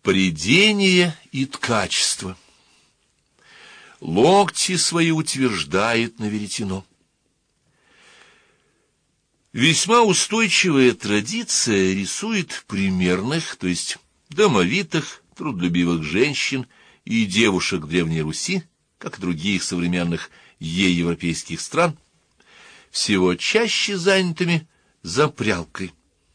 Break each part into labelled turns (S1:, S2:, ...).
S1: Прядение и ткачество. Локти свои утверждает на веретено. Весьма устойчивая традиция рисует примерных, то есть домовитых, трудолюбивых женщин и девушек Древней Руси, как и других современных европейских стран, всего чаще занятыми за прялкой.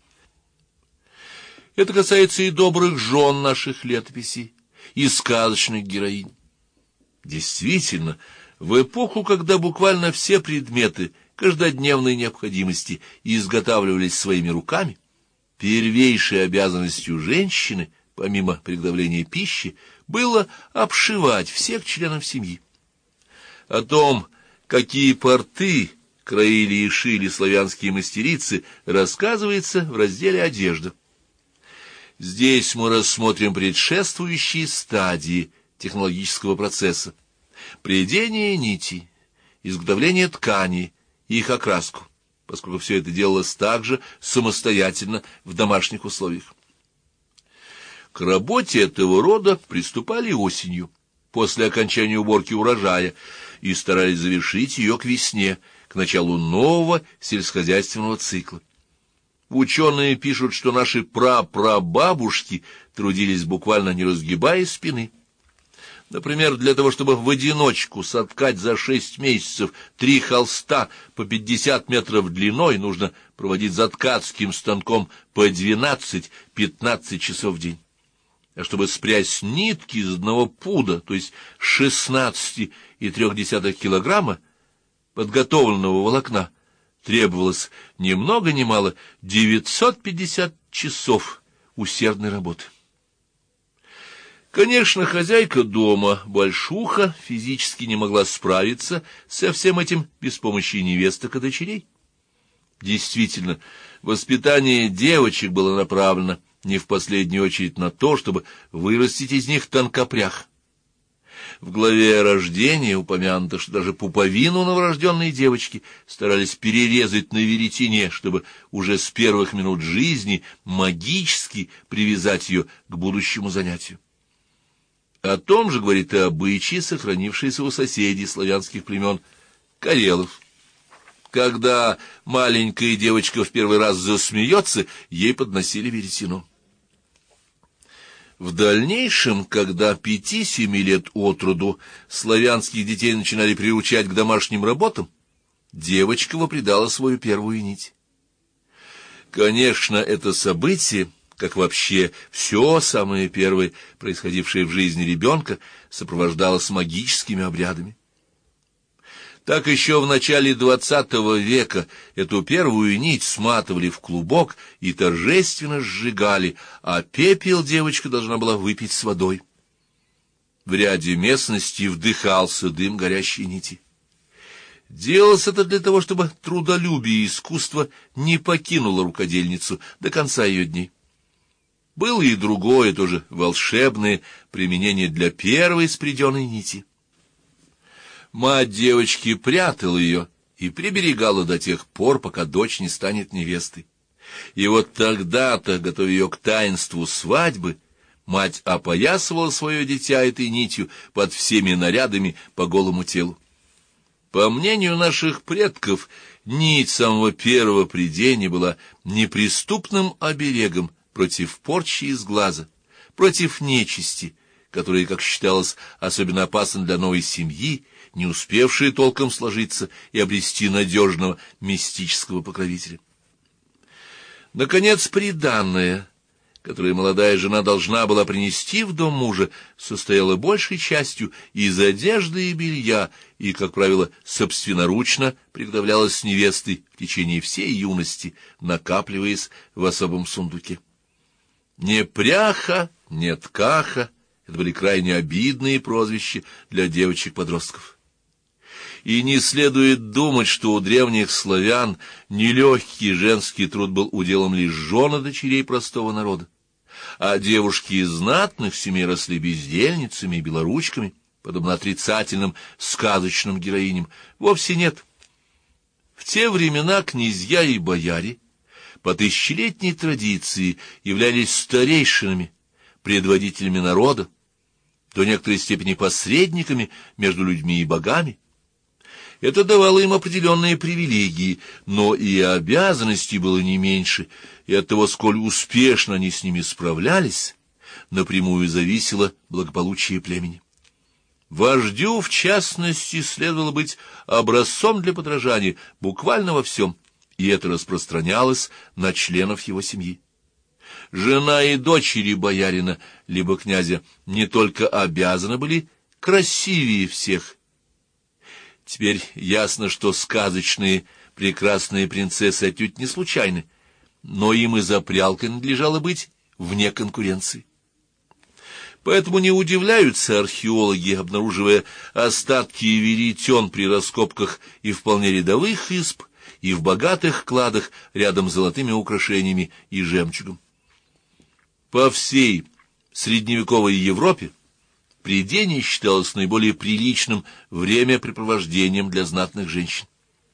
S1: Это касается и добрых жен наших летописей, и сказочных героинь. Действительно, в эпоху, когда буквально все предметы каждодневной необходимости изготавливались своими руками, первейшей обязанностью женщины, помимо приготовления пищи, было обшивать всех членов семьи. О том, какие порты краили и шили славянские мастерицы, рассказывается в разделе «Одежда». Здесь мы рассмотрим предшествующие стадии технологического процесса: прядение нитей, изготовление тканей и их окраску, поскольку все это делалось также самостоятельно в домашних условиях. К работе этого рода приступали осенью, после окончания уборки урожая, и старались завершить ее к весне, к началу нового сельскохозяйственного цикла. Ученые пишут, что наши прапрабабушки трудились буквально не разгибая спины. Например, для того, чтобы в одиночку соткать за 6 месяцев 3 холста по 50 метров длиной, нужно проводить за ткацким станком по 12-15 часов в день. А чтобы спрясть нитки из одного пуда, то есть 16,3 килограмма подготовленного волокна, требовалось ни много ни мало 950 часов усердной работы. Конечно, хозяйка дома, большуха, физически не могла справиться со всем этим без помощи невесток и дочерей. Действительно, воспитание девочек было направлено не в последнюю очередь на то, чтобы вырастить из них тонкопрях. В главе о рождении упомянуто, что даже пуповину новорожденной девочки старались перерезать на веретене, чтобы уже с первых минут жизни магически привязать ее к будущему занятию. О том же говорит и обычай, сохранившийся у соседей славянских племен карелов. Когда маленькая девочка в первый раз засмеется, ей подносили веретено. В дальнейшем, когда 5-7 лет от роду славянских детей начинали приучать к домашним работам, девочка вопредала свою первую нить. Конечно, это событие, как вообще все самое первое, происходившее в жизни ребенка, сопровождалось магическими обрядами. Так еще в начале XX века эту первую нить сматывали в клубок и торжественно сжигали, а пепел девочка должна была выпить с водой. В ряде местностей вдыхался дым горящей нити. Делалось это для того, чтобы трудолюбие и искусство не покинуло рукодельницу до конца ее дней. Было и другое, тоже волшебное применение для первой спряденной нити. Мать девочки прятала ее и приберегала до тех пор, пока дочь не станет невестой. И вот тогда-то, готовя ее к таинству свадьбы, мать опоясывала свое дитя этой нитью под всеми нарядами по голому телу. По мнению наших предков, нить самого первого прядения была неприступным оберегом против порчи из глаза, против нечисти, которая, как считалось, особенно опасна для новой семьи, не успевшие толком сложиться и обрести надежного мистического покровителя. Наконец, приданое, которое молодая жена должна была принести в дом мужа, состояло большей частью из одежды и белья и, как правило, собственноручно приготовлялось с невестой в течение всей юности, накапливаясь в особом сундуке. Не пряха, не ткаха — это были крайне обидные прозвища для девочек-подростков. И не следует думать, что у древних славян нелегкий женский труд был уделом лишь жен и дочерей простого народа, а девушки из знатных семей росли бездельницами и белоручками, подобно отрицательным сказочным героиням. Вовсе нет. В те времена князья и бояре по тысячелетней традиции являлись старейшинами, предводителями народа, до некоторой степени посредниками между людьми и богами. Это давало им определенные привилегии, но и обязанностей было не меньше, и от того, сколь успешно они с ними справлялись, напрямую зависело благополучие племени. Вождю, в частности, следовало быть образцом для подражания буквально во всем, и это распространялось на членов его семьи. Жена и дочери боярина либо князя не только обязаны были красивее всех. Теперь ясно, что сказочные прекрасные принцессы отнюдь не случайны, но им и за прялкой надлежало быть вне конкуренции. Поэтому не удивляются археологи, обнаруживая остатки веретен при раскопках и вполне рядовых изб, и в богатых кладах рядом с золотыми украшениями и жемчугом. По всей средневековой Европе прядение считалось наиболее приличным времяпрепровождением для знатных женщин.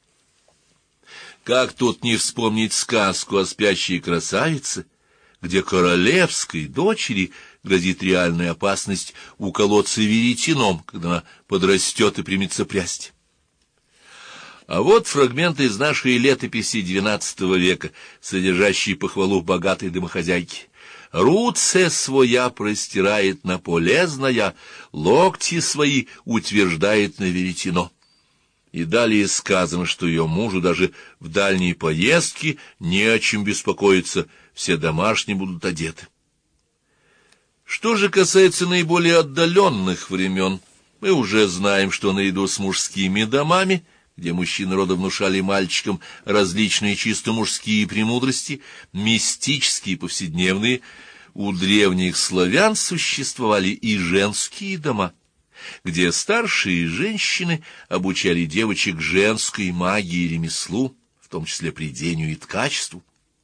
S1: Как тут не вспомнить сказку о спящей красавице, где королевской дочери грозит реальная опасность уколоться веретеном, когда она подрастет и примется прясть. А вот фрагменты из нашей летописи XII века, содержащие похвалу богатой домохозяйки. «Руце своя простирает на полезная, локти свои утверждает на веретено». И далее сказано, что ее мужу даже в дальней поездке не о чем беспокоиться, все домашние будут одеты. Что же касается наиболее отдаленных времен, мы уже знаем, что наряду с мужскими домами, где мужчины рода внушали мальчикам различные чисто мужские премудрости, мистические и повседневные, у древних славян существовали и женские дома, где старшие женщины обучали девочек женской магии и ремеслу, в том числе прядению и ткачеству.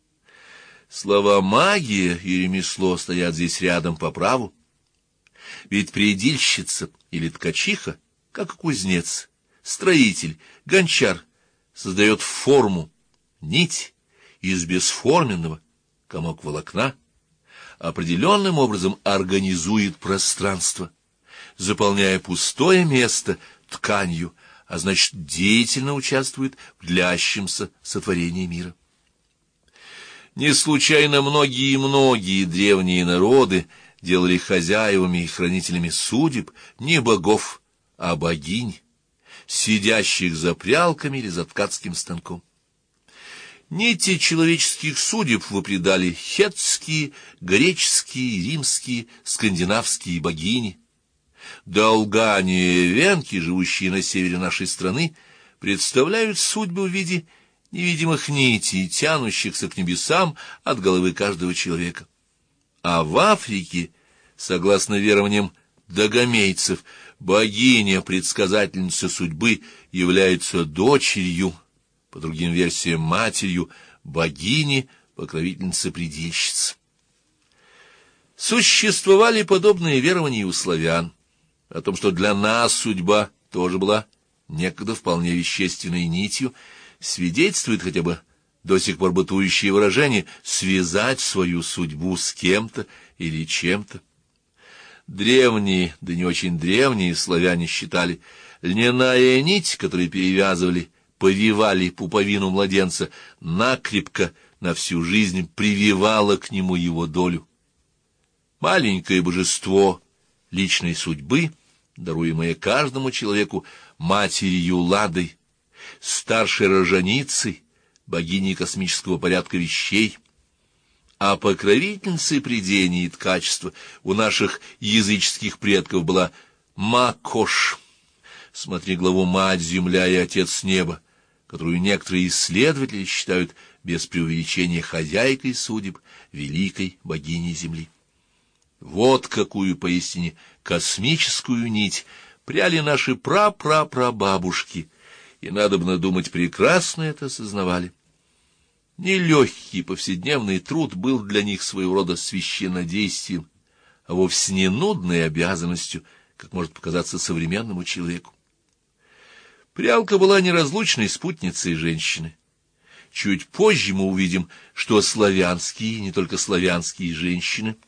S1: Слова «магия» и «ремесло» стоят здесь рядом по праву, ведь прядильщица или ткачиха, как и кузнец, строитель, гончар, создает форму, нить из бесформенного, комок волокна, определенным образом организует пространство, заполняя пустое место тканью, а значит, деятельно участвует в длящемся сотворении мира. Не случайно многие древние народы делали хозяевами и хранителями судеб не богов, а богинь, сидящих за прялками или за ткацким станком. Нити человеческих судеб выпредали хеттские, греческие, римские, скандинавские богини. Долгане и венки, живущие на севере нашей страны, представляют судьбу в виде невидимых нитей, тянущихся к небесам от головы каждого человека. А в Африке, согласно верованиям дагомейцев, богиня-предсказательница судьбы является дочерью, по другим версиям матерью, богини-покровительницы-предельщицы. Существовали подобные верования и у славян, о том, что для нас судьба тоже была некогда вполне вещественной нитью, свидетельствует хотя бы до сих пор бытующее выражение «связать свою судьбу с кем-то или чем-то». Древние, да не очень древние славяне считали, льняная нить, которую перевязывали, повивали пуповину младенца, накрепко на всю жизнь прививала к нему его долю. Маленькое божество личной судьбы, даруемое каждому человеку матерью Ладой, старшей роженицей, богиней космического порядка вещей, а покровительницей прядения и ткачества у наших языческих предков была Макош, смотри главу «Мать земля и Отец неба», которую некоторые исследователи считают без преувеличения хозяйкой судеб, великой богиней земли. Вот какую поистине космическую нить пряли наши прапрапрабабушки, и, надобно думать, прекрасно это осознавали. Нелегкий повседневный труд был для них своего рода священнодействием, а вовсе не нудной обязанностью, как может показаться современному человеку. Прялка была неразлучной спутницей женщины. Чуть позже мы увидим, что славянские, не только славянские женщины,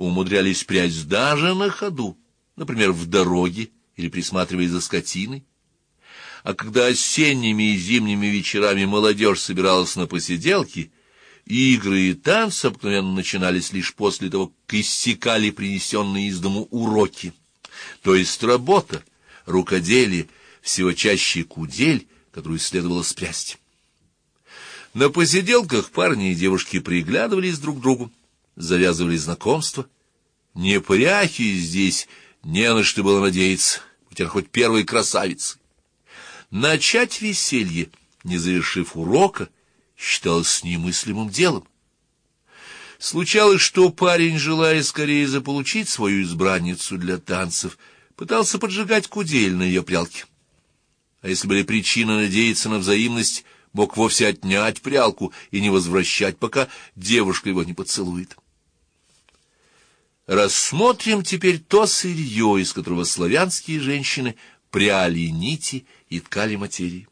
S1: умудрялись прясть даже на ходу, например, в дороге или присматривая за скотиной. А когда осенними и зимними вечерами молодежь собиралась на посиделки, игры и танцы обыкновенно начинались лишь после того, как иссякали принесенные из дому уроки, то есть работа, рукоделие, всего чаще кудель, которую следовало спрясть. На посиделках парни и девушки приглядывались друг к другу, завязывали знакомства. Непряхи здесь не на что было надеяться, хотя хоть первой красавицы. Начать веселье, не завершив урока, считалось немыслимым делом. Случалось, что парень, желая скорее заполучить свою избранницу для танцев, пытался поджигать кудель на ее прялке. А если были причины надеяться на взаимность, мог вовсе отнять прялку и не возвращать, пока девушка его не поцелует. Рассмотрим теперь то сырье, из которого славянские женщины пряли нити и ткали материи.